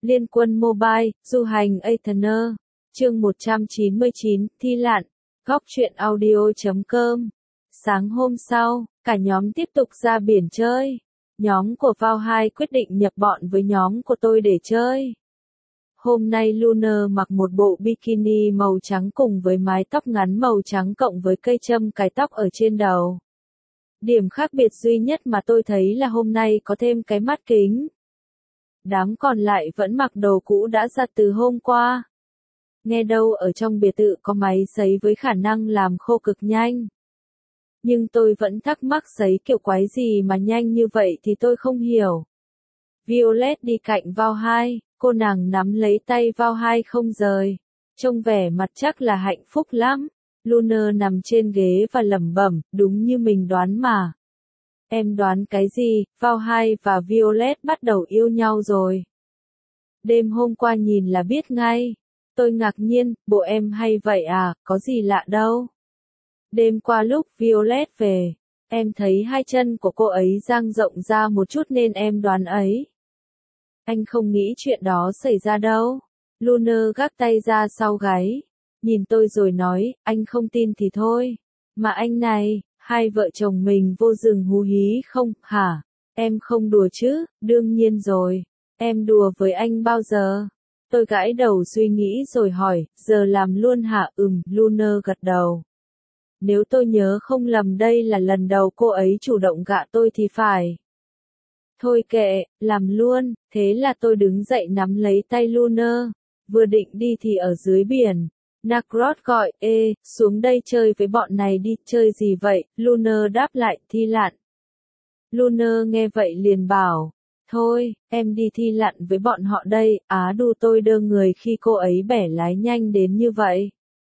Liên quân Mobile, du hành Aetherner. Chương 199, thi lặn. Góc truyện audio.com. Sáng hôm sau, cả nhóm tiếp tục ra biển chơi. Nhóm của Vào 2 quyết định nhập bọn với nhóm của tôi để chơi. Hôm nay Lunar mặc một bộ bikini màu trắng cùng với mái tóc ngắn màu trắng cộng với cây châm cài tóc ở trên đầu. Điểm khác biệt duy nhất mà tôi thấy là hôm nay có thêm cái mắt kính. Đám còn lại vẫn mặc đồ cũ đã giặt từ hôm qua. Nghe đâu ở trong biệt thự có máy sấy với khả năng làm khô cực nhanh. Nhưng tôi vẫn thắc mắc sấy kiểu quái gì mà nhanh như vậy thì tôi không hiểu. Violet đi cạnh Vào 2, cô nàng nắm lấy tay Vào 2 không rời. Trông vẻ mặt chắc là hạnh phúc lắm. Lunar nằm trên ghế và lẩm bẩm, đúng như mình đoán mà. Em đoán cái gì, Vào 2 và Violet bắt đầu yêu nhau rồi. Đêm hôm qua nhìn là biết ngay. Tôi ngạc nhiên, bộ em hay vậy à, có gì lạ đâu. Đêm qua lúc Violet về, em thấy hai chân của cô ấy dang rộng ra một chút nên em đoán ấy. Anh không nghĩ chuyện đó xảy ra đâu. Lunar gác tay ra sau gáy. Nhìn tôi rồi nói, anh không tin thì thôi. Mà anh này, hai vợ chồng mình vô rừng hú hí không, hả? Em không đùa chứ, đương nhiên rồi. Em đùa với anh bao giờ? Tôi gãi đầu suy nghĩ rồi hỏi, giờ làm luôn hả? Lunar gật đầu. Nếu tôi nhớ không lầm đây là lần đầu cô ấy chủ động gạ tôi thì phải. Thôi kệ, làm luôn, thế là tôi đứng dậy nắm lấy tay Lunar. Vừa định đi thì ở dưới biển. Nakrot gọi, xuống đây chơi với bọn này đi, chơi gì vậy? Lunar đáp lại, thi lặn. Lunar nghe vậy liền bảo, thôi, em đi thi lặn với bọn họ đây, đu tôi đơ người khi cô ấy bẻ lái nhanh đến như vậy.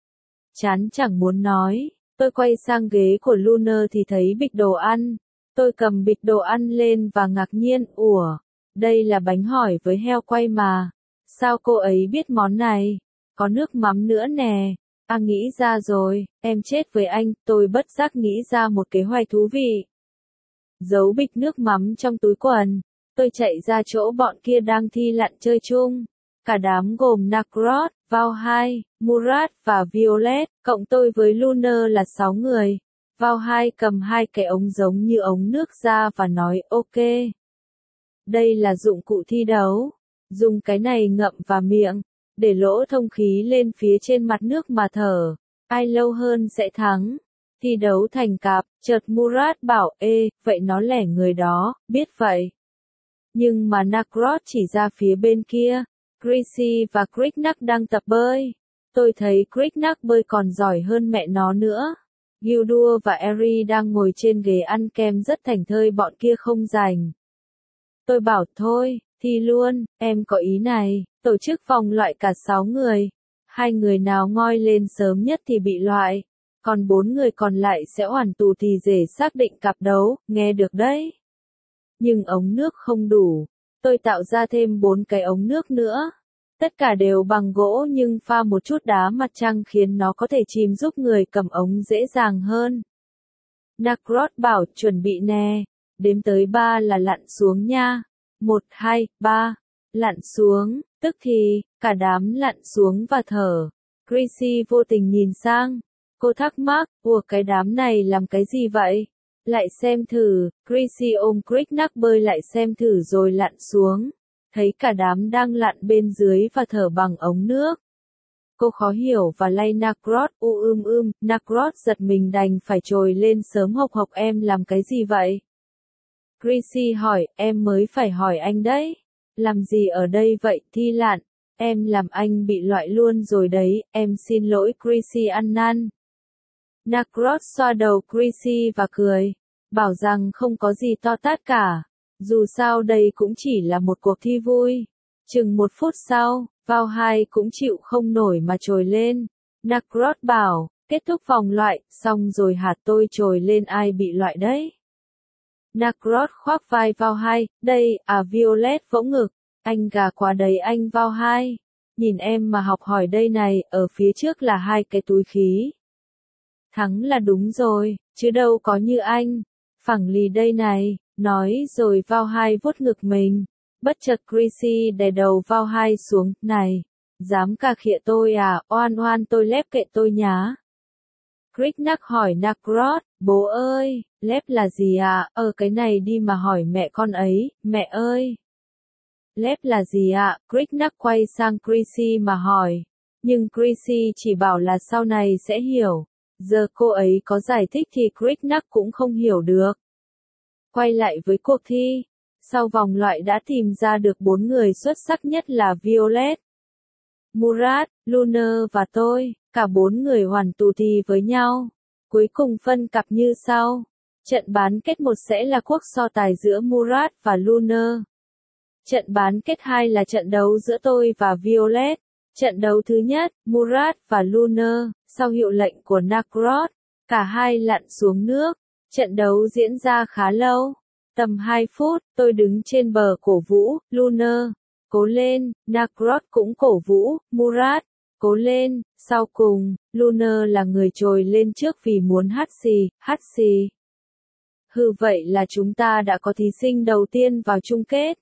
Chán chẳng muốn nói, tôi quay sang ghế của Lunar thì thấy bịch đồ ăn. Tôi cầm bịch đồ ăn lên và ngạc nhiên, đây là bánh hỏi với heo quay mà. Sao cô ấy biết món này? Có nước mắm nữa nè. Nghĩ ra rồi, em chết với anh, tôi bất giác nghĩ ra một kế hoạch thú vị. Giấu bịch nước mắm trong túi quần, tôi chạy ra chỗ bọn kia đang thi lặn chơi chung. Cả đám gồm Nakrot, Vào 2, Murat và Violet, cộng tôi với Lunar là 6 người. Vào 2 cầm hai cái ống giống như ống nước ra và nói ok. Đây là dụng cụ thi đấu. Dùng cái này ngậm vào miệng, để lỗ thông khí lên phía trên mặt nước mà thở. Ai lâu hơn sẽ thắng. Thi đấu thành cặp, chợt Murat bảo vậy nó lẻ người đó, biết vậy. Nhưng mà Nakrot chỉ ra phía bên kia. Chrissy và Kriknak đang tập bơi. Tôi thấy Kriknak bơi còn giỏi hơn mẹ nó nữa. Gildur và Eri đang ngồi trên ghế ăn kem rất thảnh thơi bọn kia không rảnh. Tôi bảo thôi, thi luôn, em có ý này, tổ chức vòng loại cả 6 người. 2 người nào ngoi lên sớm nhất thì bị loại, còn 4 người còn lại sẽ hoàn tù thì dễ xác định cặp đấu, nghe được đấy. Nhưng ống nước không đủ, tôi tạo ra thêm 4 cái ống nước nữa. Tất cả đều bằng gỗ nhưng pha một chút đá mặt trăng khiến nó có thể chìm giúp người cầm ống dễ dàng hơn. Nakrot bảo chuẩn bị nè, đếm tới 3 là lặn xuống nha. 1, 2, 3, lặn xuống, tức thì, cả đám lặn xuống và thở. Chrissy vô tình nhìn sang, cô thắc mắc, cái đám này làm cái gì vậy? Lại xem thử, Chrissy ôm Kriknak bơi lại xem thử rồi lặn xuống. Thấy cả đám đang lặn bên dưới và thở bằng ống nước. Cô khó hiểu và lay Nakrot, Nakrot giật mình đành phải trồi lên sớm hộc hộc em làm cái gì vậy? Chrissy hỏi, em mới phải hỏi anh đấy. Làm gì ở đây vậy, thi lặn? Em làm anh bị loại luôn rồi đấy, em xin lỗi Chrissy ăn năn. Nakrot xoa đầu Chrissy và cười, bảo rằng không có gì to tát cả. Dù sao đây cũng chỉ là một cuộc thi vui. Chừng 1 phút sau, Vào 2 cũng chịu không nổi mà trồi lên. Nakrot bảo, kết thúc vòng loại, xong rồi hạt tôi trồi lên ai bị loại đấy. Nakrot khoác vai Vào 2, đây, Violet vỗ ngực, anh gà quá đấy anh Vào 2. Nhìn em mà học hỏi đây này, ở phía trước là 2 cái túi khí. Thắng là đúng rồi, chứ đâu có như anh. Phẳng lì đây này, nói rồi Vào 2 vuốt ngực mình. Bất chợt Chrissy đè đầu vào hai xuống, này, dám cà khịa tôi à, oan oan tôi lép kệ tôi nhá. Cricknack hỏi Narcross, bố ơi, lép là gì à, cái này đi mà hỏi mẹ con ấy, mẹ ơi. Lép là gì ạ? Cricknack quay sang Chrissy mà hỏi. Nhưng Chrissy chỉ bảo là sau này sẽ hiểu. Giờ cô ấy có giải thích thì Cricknack cũng không hiểu được. Quay lại với cuộc thi. Sau vòng loại đã tìm ra được 4 người xuất sắc nhất là Violet, Murat, Luna và tôi. Cả 4 người hoàn tù thì với nhau. Cuối cùng phân cặp như sau. Trận bán kết 1 sẽ là cuộc so tài giữa Murat và Luna. Trận bán kết 2 là trận đấu giữa tôi và Violet. Trận đấu thứ nhất, Murat và Luna, sau hiệu lệnh của Narcross, cả hai lặn xuống nước. Trận đấu diễn ra khá lâu. Tầm 2 phút, tôi đứng trên bờ cổ vũ, Luna, cố lên, Narcross cũng cổ vũ, Murat, cố lên. Sau cùng, Luna là người trồi lên trước vì muốn hắt xì. Vậy là chúng ta đã có thí sinh đầu tiên vào chung kết.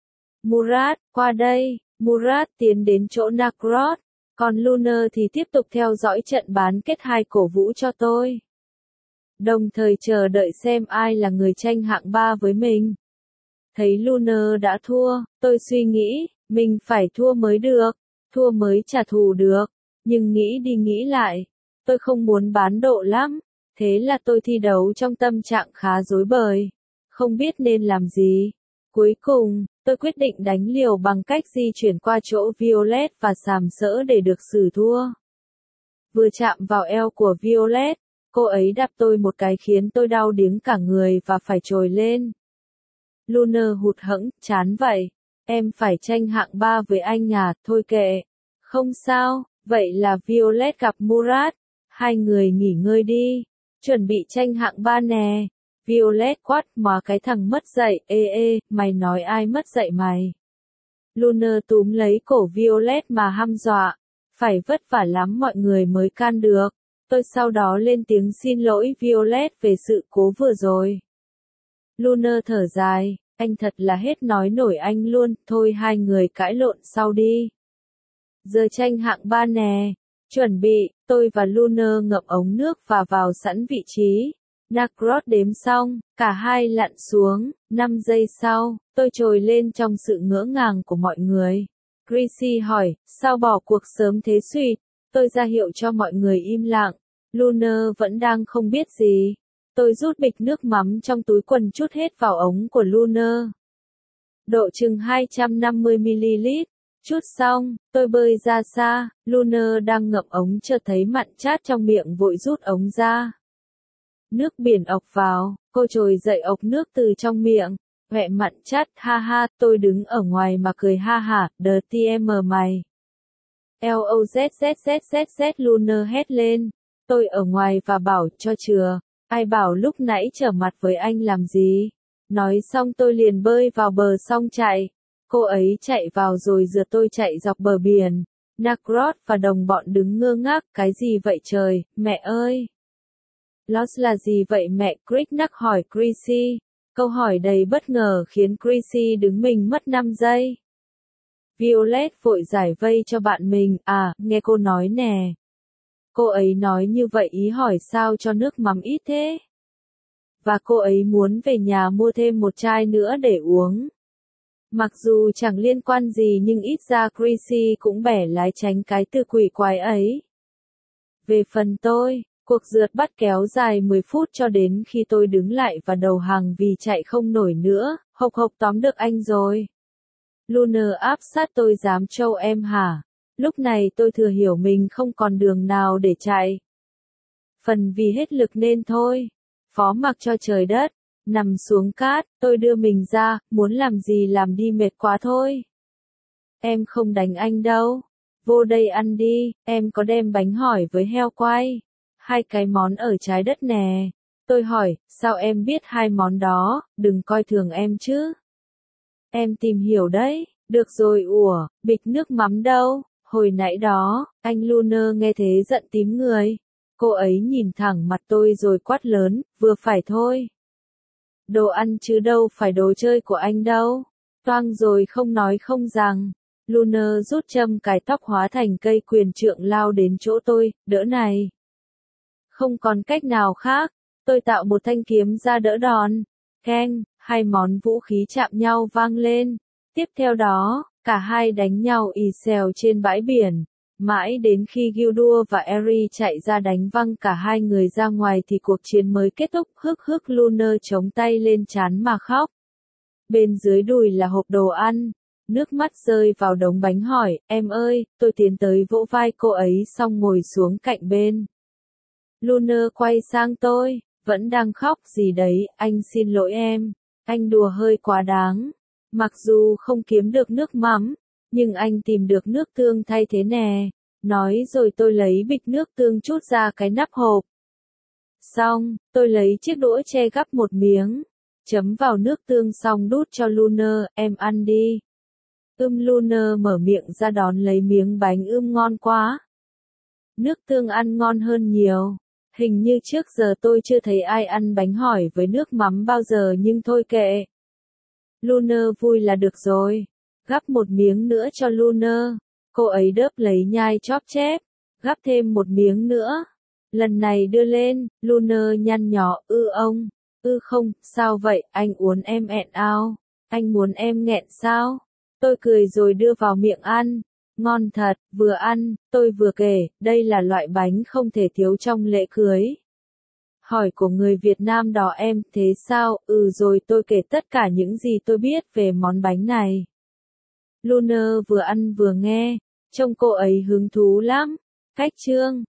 Murat, qua đây. Murat tiến đến chỗ Narcross, còn Luna thì tiếp tục theo dõi trận bán kết 2 cổ vũ cho tôi. Đồng thời chờ đợi xem ai là người tranh hạng 3 với mình. Thấy Luna đã thua, tôi suy nghĩ, mình phải thua mới được, thua mới trả thù được. Nhưng nghĩ đi nghĩ lại, tôi không muốn bán độ lắm, thế là tôi thi đấu trong tâm trạng khá rối bời, không biết nên làm gì. Cuối cùng, tôi quyết định đánh liều bằng cách di chuyển qua chỗ Violet và sàm sỡ để được xử thua. Vừa chạm vào eo của Violet, cô ấy đạp tôi một cái khiến tôi đau điếng cả người và phải trồi lên. Luna hụt hẫng, chán vậy. Em phải tranh hạng 3 với anh à, thôi kệ. Không sao, vậy là Violet gặp Murat. Hai người nghỉ ngơi đi. Chuẩn bị tranh hạng 3 nè. Violet quát, mà cái thằng mất dạy, mày nói ai mất dạy mày. Luna túm lấy cổ Violet mà hăm dọa. Phải vất vả lắm mọi người mới can được. Tôi sau đó lên tiếng xin lỗi Violet về sự cố vừa rồi. Luna thở dài, anh thật là hết nói nổi anh luôn, thôi hai người cãi lộn sau đi. Giờ tranh hạng 3 nè. Chuẩn bị, tôi và Luna ngậm ống nước và vào sẵn vị trí. Narcross đếm xong, cả hai lặn xuống, 5 giây sau, tôi trồi lên trong sự ngỡ ngàng của mọi người. Chrissy hỏi, sao bỏ cuộc sớm thế suýt? Tôi ra hiệu cho mọi người im lặng. Luna vẫn đang không biết gì. Tôi rút bịch nước mắm trong túi quần trút hết vào ống của Luna. Độ chừng 250ml. Chút xong, tôi bơi ra xa, Luna đang ngậm ống chợt thấy mặn chát trong miệng vội rút ống ra. Nước biển ộc vào, cô trồi dậy ộc nước từ trong miệng. Mẹ mặn chát, ha ha, tôi đứng ở ngoài mà cười ha hả, dirty mày. LOZZZZZ Luna hét lên. Tôi ở ngoài và bảo cho chừa. Ai bảo lúc nãy trở mặt với anh làm gì? Nói xong tôi liền bơi vào bờ xong chạy. Cô ấy chạy vào rồi rượt tôi chạy dọc bờ biển. Narcross và đồng bọn đứng ngơ ngác, cái gì vậy trời, mẹ ơi? Lost là gì vậy mẹ? Cricknack hỏi Chrissy. Câu hỏi đầy bất ngờ khiến Chrissy đứng mình mất 5 giây. Violet vội giải vây cho bạn mình, nghe cô nói nè. Cô ấy nói như vậy ý hỏi sao cho nước mắm ít thế? Và cô ấy muốn về nhà mua thêm một chai nữa để uống. Mặc dù chẳng liên quan gì nhưng ít ra Chrissy cũng bẻ lái tránh cái từ quỷ quái ấy. Về phần tôi, cuộc rượt bắt kéo dài 10 phút cho đến khi tôi đứng lại và đầu hàng vì chạy không nổi nữa, hộc tóm được anh rồi. Luna áp sát tôi dám trâu em hả? Lúc này tôi thừa hiểu mình không còn đường nào để chạy. Phần vì hết lực nên thôi. Phó mặc cho trời đất. Nằm xuống cát, tôi đưa mình ra, muốn làm gì làm đi mệt quá thôi. Em không đánh anh đâu. Vô đây ăn đi, em có đem bánh hỏi với heo quay. 2 cái món ở trái đất nè. Tôi hỏi, sao em biết 2 món đó, đừng coi thường em chứ. Em tìm hiểu đấy, được rồi bịch nước mắm đâu, hồi nãy đó, anh Luna nghe thế giận tím người. Cô ấy nhìn thẳng mặt tôi rồi quát lớn, vừa phải thôi. Đồ ăn chứ đâu phải đồ chơi của anh đâu. Toang rồi không nói không rằng. Luna rút châm cài tóc hóa thành cây quyền trượng lao đến chỗ tôi, đỡ này. Không còn cách nào khác, tôi tạo một thanh kiếm ra đỡ đòn. Keng, hai món vũ khí chạm nhau vang lên. Tiếp theo đó, cả hai đánh nhau ì xèo trên bãi biển. Mãi đến khi Gildur và Eri chạy ra đánh văng cả hai người ra ngoài thì cuộc chiến mới kết thúc. Luna chống tay lên trán mà khóc. Bên dưới đùi là hộp đồ ăn. Nước mắt rơi vào đống bánh hỏi, em ơi, tôi tiến tới vỗ vai cô ấy xong ngồi xuống cạnh bên. Luna quay sang tôi, vẫn đang khóc gì đấy, anh xin lỗi em, anh đùa hơi quá đáng. Mặc dù không kiếm được nước mắm, nhưng anh tìm được nước tương thay thế nè. Nói rồi tôi lấy bịch nước tương trút ra cái nắp hộp. Xong, tôi lấy chiếc đũa che gắp một miếng, chấm vào nước tương xong đút cho Luna, em ăn đi. Luna mở miệng ra đón lấy miếng bánh ngon quá. Nước tương ăn ngon hơn nhiều. Hình như trước giờ tôi chưa thấy ai ăn bánh hỏi với nước mắm bao giờ nhưng thôi kệ. Luna vui là được rồi. Gắp một miếng nữa cho Luna. Cô ấy đớp lấy nhai chóp chép. Gắp thêm một miếng nữa. Lần này đưa lên, Luna nhăn nhó, ông. Không, sao vậy, anh uốn em ẹn ao. Anh muốn em nghẹn sao? Tôi cười rồi đưa vào miệng ăn. Ngon thật, vừa ăn, tôi vừa kể, đây là loại bánh không thể thiếu trong lễ cưới. Hỏi của người Việt Nam đó em, thế sao? Rồi tôi kể tất cả những gì tôi biết về món bánh này. Luna vừa ăn vừa nghe, trông cô ấy hứng thú lắm. Cách chương